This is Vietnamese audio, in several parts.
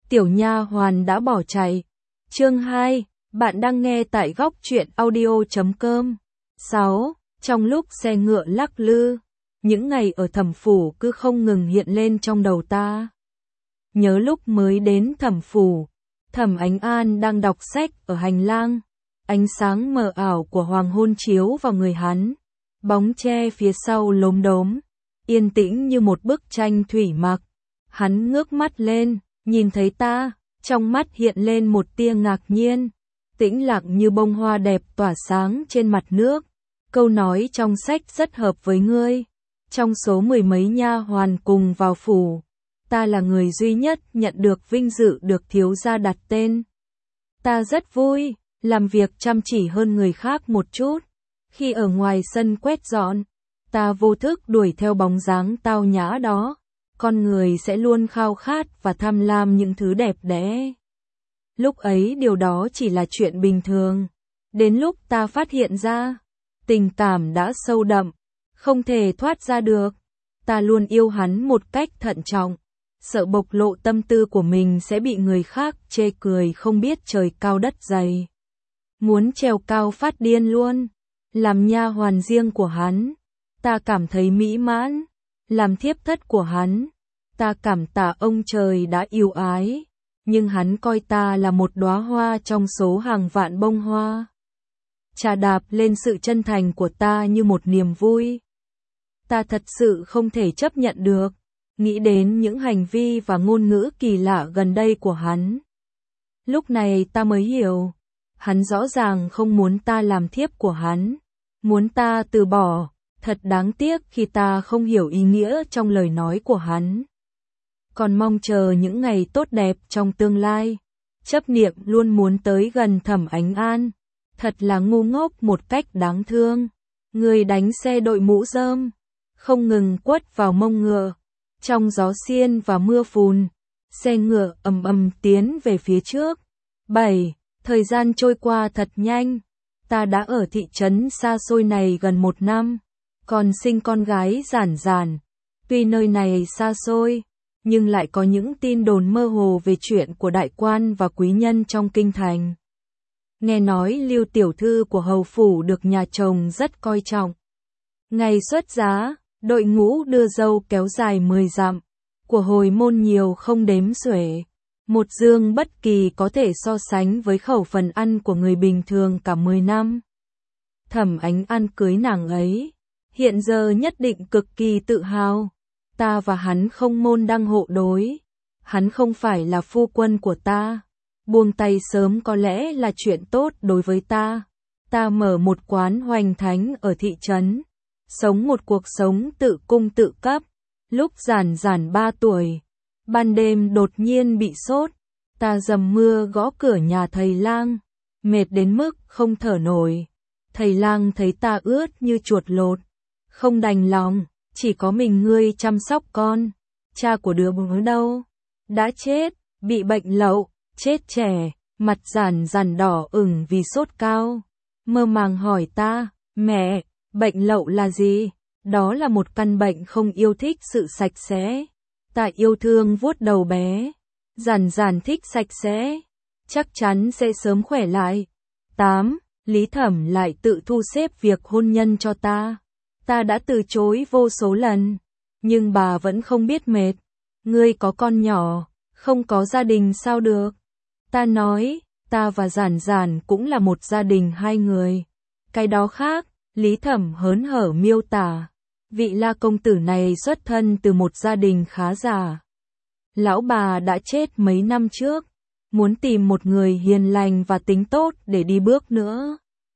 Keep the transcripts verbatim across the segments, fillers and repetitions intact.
tiểu nha hoàn đã bỏ chạy. Chương hai, bạn đang nghe tại góc truyện audio chấm com. sáu. Trong lúc xe ngựa lắc lư, những ngày ở Thẩm phủ cứ không ngừng hiện lên trong đầu ta. Nhớ lúc mới đến Thẩm phủ, Thẩm Ánh An đang đọc sách ở hành lang, ánh sáng mờ ảo của hoàng hôn chiếu vào người hắn, bóng tre phía sau lốm đốm, yên tĩnh như một bức tranh thủy mặc. Hắn ngước mắt lên, nhìn thấy ta, trong mắt hiện lên một tia ngạc nhiên, tĩnh lặng như bông hoa đẹp tỏa sáng trên mặt nước. Câu nói trong sách rất hợp với ngươi. Trong số mười mấy nha hoàn cùng vào phủ, ta là người duy nhất nhận được vinh dự được thiếu gia đặt tên. Ta rất vui, làm việc chăm chỉ hơn người khác một chút. Khi ở ngoài sân quét dọn, ta vô thức đuổi theo bóng dáng tao nhã đó. Con người sẽ luôn khao khát và tham lam những thứ đẹp đẽ. Lúc ấy điều đó chỉ là chuyện bình thường. Đến lúc ta phát hiện ra, tình cảm đã sâu đậm, không thể thoát ra được. Ta luôn yêu hắn một cách thận trọng, sợ bộc lộ tâm tư của mình sẽ bị người khác chê cười không biết trời cao đất dày. Muốn trèo cao phát điên luôn. Làm nha hoàn riêng của hắn, ta cảm thấy mỹ mãn. Làm thiếp thất của hắn, ta cảm tạ ông trời đã yêu ái, nhưng hắn coi ta là một đóa hoa trong số hàng vạn bông hoa. Trà đạp lên sự chân thành của ta như một niềm vui. Ta thật sự không thể chấp nhận được, nghĩ đến những hành vi và ngôn ngữ kỳ lạ gần đây của hắn. Lúc này ta mới hiểu, hắn rõ ràng không muốn ta làm thiếp của hắn, muốn ta từ bỏ. Thật đáng tiếc khi ta không hiểu ý nghĩa trong lời nói của hắn. Còn mong chờ những ngày tốt đẹp trong tương lai. Chấp niệm luôn muốn tới gần Thẩm Ánh An. Thật là ngu ngốc một cách đáng thương. Người đánh xe đội mũ rơm, không ngừng quất vào mông ngựa. Trong gió xiên và mưa phùn, xe ngựa ầm ầm tiến về phía trước. bảy. Thời gian trôi qua thật nhanh. Ta đã ở thị trấn xa xôi này gần một năm. Còn sinh con gái Giản Giản. Tuy nơi này xa xôi, nhưng lại có những tin đồn mơ hồ về chuyện của đại quan và quý nhân trong kinh thành. Nghe nói Lưu tiểu thư của hầu phủ được nhà chồng rất coi trọng. Ngày xuất giá, đội ngũ đưa dâu kéo dài mười dặm, của hồi môn nhiều không đếm xuể. Một dương bất kỳ có thể so sánh với khẩu phần ăn của người bình thường cả mười năm. Thẩm Ánh An cưới nàng ấy. Hiện giờ nhất định cực kỳ tự hào. Ta và hắn không môn đăng hộ đối. Hắn không phải là phu quân của ta. Buông tay sớm có lẽ là chuyện tốt đối với ta. Ta mở một quán hoành thánh ở thị trấn. Sống một cuộc sống tự cung tự cấp. Lúc Giản Giản ba tuổi. Ban đêm đột nhiên bị sốt. Ta dầm mưa gõ cửa nhà thầy lang. Mệt đến mức không thở nổi. Thầy lang thấy ta ướt như chuột lột. Không đành lòng, chỉ có mình ngươi chăm sóc con. Cha của đứa bé đâu? Đã chết, bị bệnh lậu, chết trẻ. Mặt Giản Giản đỏ ửng vì sốt cao. Mơ màng hỏi ta, mẹ, bệnh lậu là gì? Đó là một căn bệnh không yêu thích sự sạch sẽ. Ta yêu thương vuốt đầu bé. Giản Giản thích sạch sẽ, chắc chắn sẽ sớm khỏe lại. tám. Lý Thẩm lại tự thu xếp việc hôn nhân cho ta. Ta đã từ chối vô số lần, nhưng bà vẫn không biết mệt. Ngươi có con nhỏ, không có gia đình sao được? Ta nói, ta và Giản Giản cũng là một gia đình hai người. Cái đó khác, Lý Thẩm hớn hở miêu tả. Vị La công tử này xuất thân từ một gia đình khá giả. Lão bà đã chết mấy năm trước, muốn tìm một người hiền lành và tính tốt để đi bước nữa.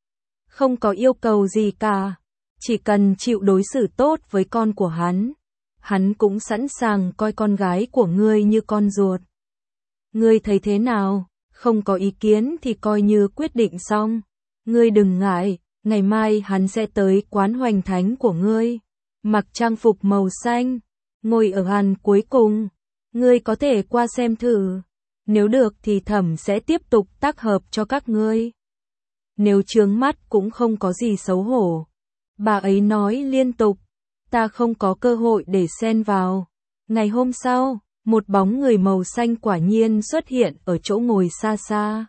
Không có yêu cầu gì cả. Chỉ cần chịu đối xử tốt với con của hắn, hắn cũng sẵn sàng coi con gái của ngươi như con ruột. Ngươi thấy thế nào? Không có ý kiến thì coi như quyết định xong. Ngươi đừng ngại, ngày mai hắn sẽ tới quán hoành thánh của ngươi, mặc trang phục màu xanh, ngồi ở hàng cuối cùng. Ngươi có thể qua xem thử. Nếu được thì Thẩm sẽ tiếp tục tác hợp cho các ngươi. Nếu chướng mắt cũng không có gì xấu hổ. Bà ấy nói liên tục. Ta không có cơ hội để xen vào. Ngày hôm sau, một bóng người màu xanh quả nhiên xuất hiện ở chỗ ngồi xa xa.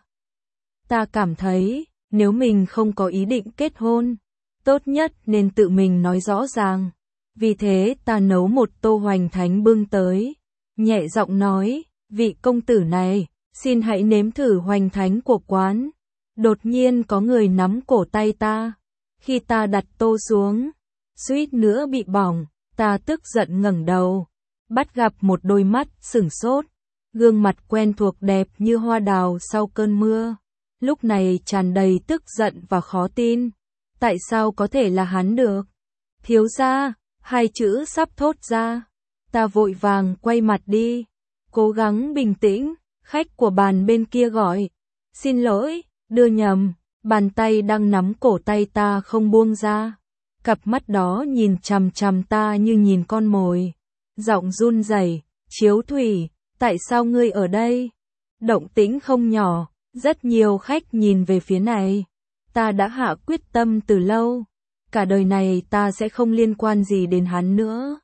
Ta cảm thấy, nếu mình không có ý định kết hôn, tốt nhất nên tự mình nói rõ ràng. Vì thế ta nấu một tô hoành thánh bưng tới, nhẹ giọng nói, vị công tử này, xin hãy nếm thử hoành thánh của quán. Đột nhiên có người nắm cổ tay ta, khi ta đặt tô xuống, suýt nữa bị bỏng, ta tức giận ngẩng đầu, bắt gặp một đôi mắt sửng sốt, gương mặt quen thuộc đẹp như hoa đào sau cơn mưa, lúc này tràn đầy tức giận và khó tin. Tại sao có thể là hắn được? Thiếu gia, hai chữ sắp thốt ra. Ta vội vàng quay mặt đi, cố gắng bình tĩnh, khách của bàn bên kia gọi. Xin lỗi, đưa nhầm, bàn tay đang nắm cổ tay ta không buông ra. Cặp mắt đó nhìn chằm chằm ta như nhìn con mồi. Giọng run rẩy, Chiếu Thủy, tại sao ngươi ở đây? Động tĩnh không nhỏ, rất nhiều khách nhìn về phía này. Ta đã hạ quyết tâm từ lâu, cả đời này ta sẽ không liên quan gì đến hắn nữa.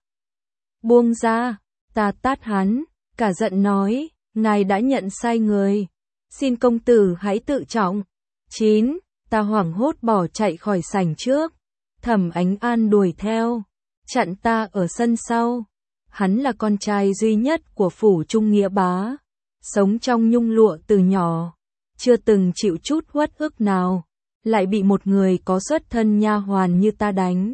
Buông ra, ta tát hắn, cả giận nói, ngài đã nhận sai người. Xin công tử hãy tự trọng. chín. Ta hoảng hốt bỏ chạy khỏi sảnh trước. Thẩm Ánh An đuổi theo, chặn ta ở sân sau. Hắn là con trai duy nhất của phủ Trung Nghĩa Bá, sống trong nhung lụa từ nhỏ, chưa từng chịu chút uất ức nào, lại bị một người có xuất thân nha hoàn như ta đánh.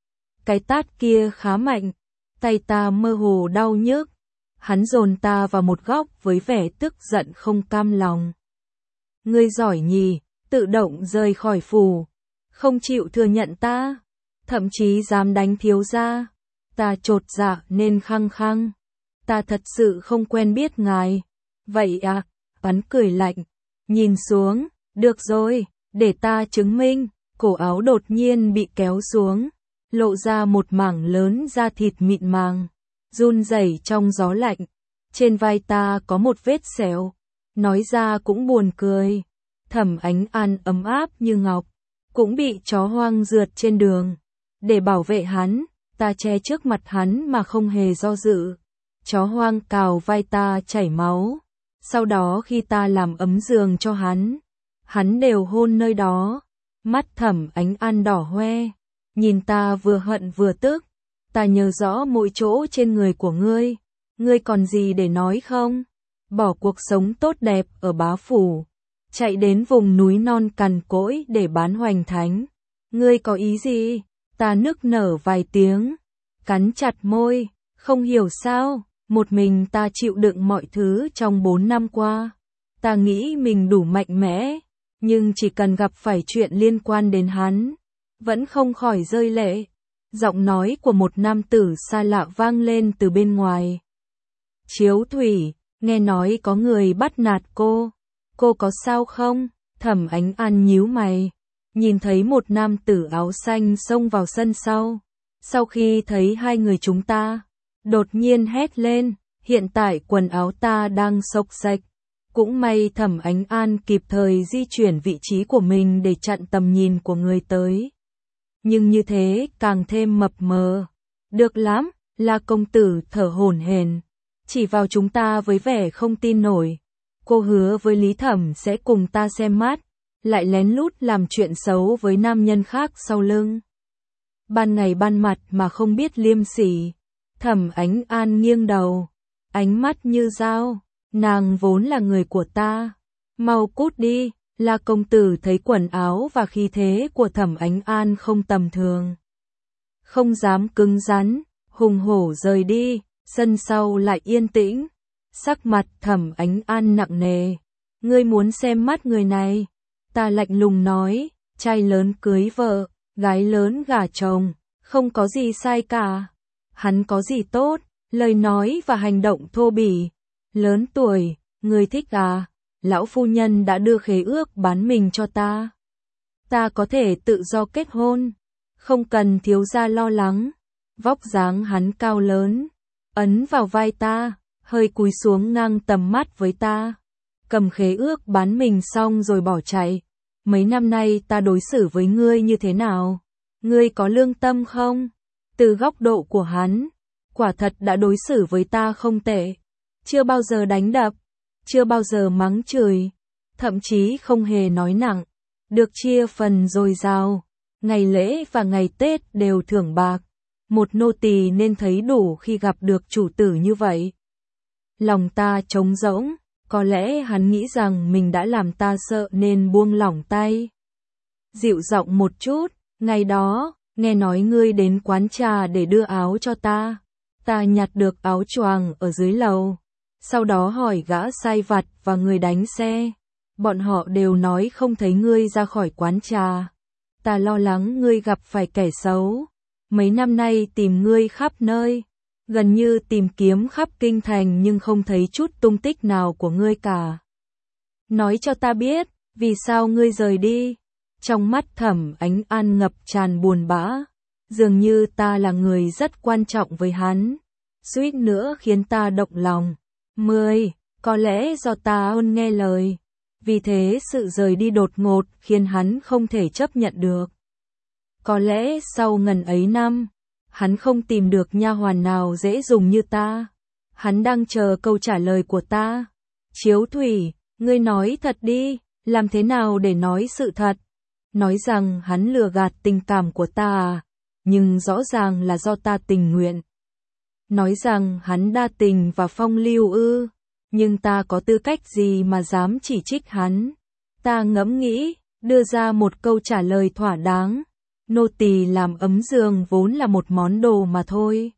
Cái tát kia khá mạnh, tay ta mơ hồ đau nhức. Hắn dồn ta vào một góc với vẻ tức giận không cam lòng. Ngươi giỏi nhì, tự động rời khỏi phủ, không chịu thừa nhận ta, thậm chí dám đánh thiếu gia. Ta chột dạ nên khăng khăng. Ta thật sự không quen biết ngài. Vậy à? Hắn cười lạnh, nhìn xuống, được rồi, để ta chứng minh. Cổ áo đột nhiên bị kéo xuống, lộ ra một mảng lớn da thịt mịn màng, run rẩy trong gió lạnh. Trên vai ta có một vết sẹo, nói ra cũng buồn cười. Thẩm Ánh An ấm áp như ngọc, cũng bị chó hoang rượt trên đường. Để bảo vệ hắn, ta che trước mặt hắn mà không hề do dự. Chó hoang cào vai ta chảy máu. Sau đó khi ta làm ấm giường cho hắn, hắn đều hôn nơi đó. Mắt Thẩm Ánh An đỏ hoe, nhìn ta vừa hận vừa tức. Ta nhớ rõ mỗi chỗ trên người của ngươi. Ngươi còn gì để nói không? Bỏ cuộc sống tốt đẹp ở Bá Phủ, chạy đến vùng núi non cằn cỗi để bán hoành thánh. Ngươi có ý gì? Ta nức nở vài tiếng, cắn chặt môi, không hiểu sao, một mình ta chịu đựng mọi thứ trong bốn năm qua. Ta nghĩ mình đủ mạnh mẽ, nhưng chỉ cần gặp phải chuyện liên quan đến hắn, vẫn không khỏi rơi lệ. Giọng nói của một nam tử xa lạ vang lên từ bên ngoài. Chiếu Thủy, nghe nói có người bắt nạt cô, cô có sao không? Thẩm Ánh An nhíu mày, nhìn thấy một nam tử áo xanh xông vào sân sau. Sau khi thấy hai người chúng ta, đột nhiên hét lên, hiện tại quần áo ta đang xộc xệch. Cũng may Thẩm Ánh An kịp thời di chuyển vị trí của mình để chặn tầm nhìn của người tới. Nhưng như thế càng thêm mập mờ. Được lắm, La công tử thở hổn hển, chỉ vào chúng ta với vẻ không tin nổi. Cô hứa với Lý Thẩm sẽ cùng ta xem mắt, lại lén lút làm chuyện xấu với nam nhân khác sau lưng. Ban ngày ban mặt mà không biết liêm sỉ. Thẩm Ánh An nghiêng đầu, ánh mắt như dao, nàng vốn là người của ta. Mau cút đi. La công tử thấy quần áo và khí thế của Thẩm Ánh An không tầm thường, không dám cứng rắn, hùng hổ rời đi. Sân sau lại yên tĩnh. Sắc mặt Thẩm Ánh An nặng nề. Ngươi muốn xem mắt người này? Ta lạnh lùng nói, trai lớn cưới vợ, gái lớn gả chồng, không có gì sai cả. Hắn có gì tốt? Lời nói và hành động thô bỉ. Lớn tuổi, ngươi thích à? Lão phu nhân đã đưa khế ước bán mình cho ta. Ta có thể tự do kết hôn, không cần thiếu gia lo lắng. Vóc dáng hắn cao lớn, ấn vào vai ta, hơi cúi xuống ngang tầm mắt với ta. Cầm khế ước bán mình xong rồi bỏ chạy. Mấy năm nay ta đối xử với ngươi như thế nào? Ngươi có lương tâm không? Từ góc độ của hắn, quả thật đã đối xử với ta không tệ. chưa bao giờ đánh đập, chưa bao giờ mắng chửi, thậm chí không hề nói nặng, được chia phần dồi dào, ngày lễ và ngày Tết đều thưởng bạc, một nô tỳ nên thấy đủ khi gặp được chủ tử như vậy. Lòng ta trống rỗng, có lẽ hắn nghĩ rằng mình đã làm ta sợ nên buông lỏng tay. Dịu giọng một chút, ngày đó, nghe nói ngươi đến quán trà để đưa áo cho ta. Ta nhặt được áo choàng ở dưới lầu. Sau đó hỏi gã sai vặt và người đánh xe. Bọn họ đều nói không thấy ngươi ra khỏi quán trà. Ta lo lắng ngươi gặp phải kẻ xấu. Mấy năm nay tìm ngươi khắp nơi. Gần như tìm kiếm khắp kinh thành nhưng không thấy chút tung tích nào của ngươi cả. Nói cho ta biết, vì sao ngươi rời đi? Trong mắt Thẩm Ánh An ngập tràn buồn bã. Dường như ta là người rất quan trọng với hắn. Suýt nữa khiến ta động lòng. Mười, có lẽ do ta ôn nghe lời. Vì thế sự rời đi đột ngột khiến hắn không thể chấp nhận được. Có lẽ sau ngần ấy năm, hắn không tìm được nha hoàn nào dễ dùng như ta. Hắn đang chờ câu trả lời của ta. Chiếu Thủy, ngươi nói thật đi, làm thế nào để nói sự thật? Nói rằng hắn lừa gạt tình cảm của ta à? Nhưng rõ ràng là do ta tình nguyện. Nói rằng hắn đa tình và phong lưu ư? Nhưng ta có tư cách gì mà dám chỉ trích hắn? Ta ngẫm nghĩ, đưa ra một câu trả lời thỏa đáng. Nô tỳ làm ấm giường vốn là một món đồ mà thôi.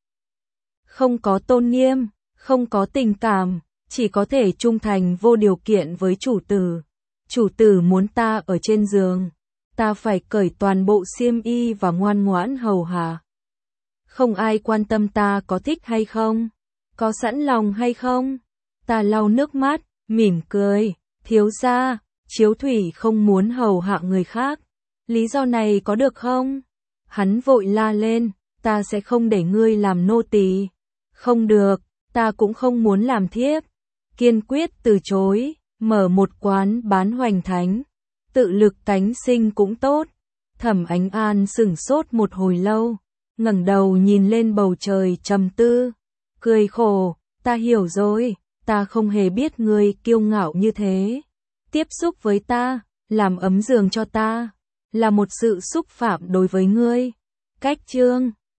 Không có tôn nghiêm, không có tình cảm, chỉ có thể trung thành vô điều kiện với chủ tử. Chủ tử muốn ta ở trên giường, ta phải cởi toàn bộ xiêm y và ngoan ngoãn hầu hạ. Không ai quan tâm ta có thích hay không, có sẵn lòng hay không. Ta lau nước mắt, mỉm cười, thiếu gia, Chiếu Thủy không muốn hầu hạ người khác. Lý do này có được không? Hắn vội la lên, ta sẽ không để ngươi làm nô tỳ. Không được, ta cũng không muốn làm thiếp. Kiên quyết từ chối, mở một quán bán hoành thánh. Tự lực cánh sinh cũng tốt. Thẩm Ánh An sửng sốt một hồi lâu, ngẩng đầu nhìn lên bầu trời trầm tư, cười khổ, ta hiểu rồi, ta không hề biết ngươi kiêu ngạo như thế. Tiếp xúc với ta, làm ấm giường cho ta, là một sự xúc phạm đối với ngươi. Cách chương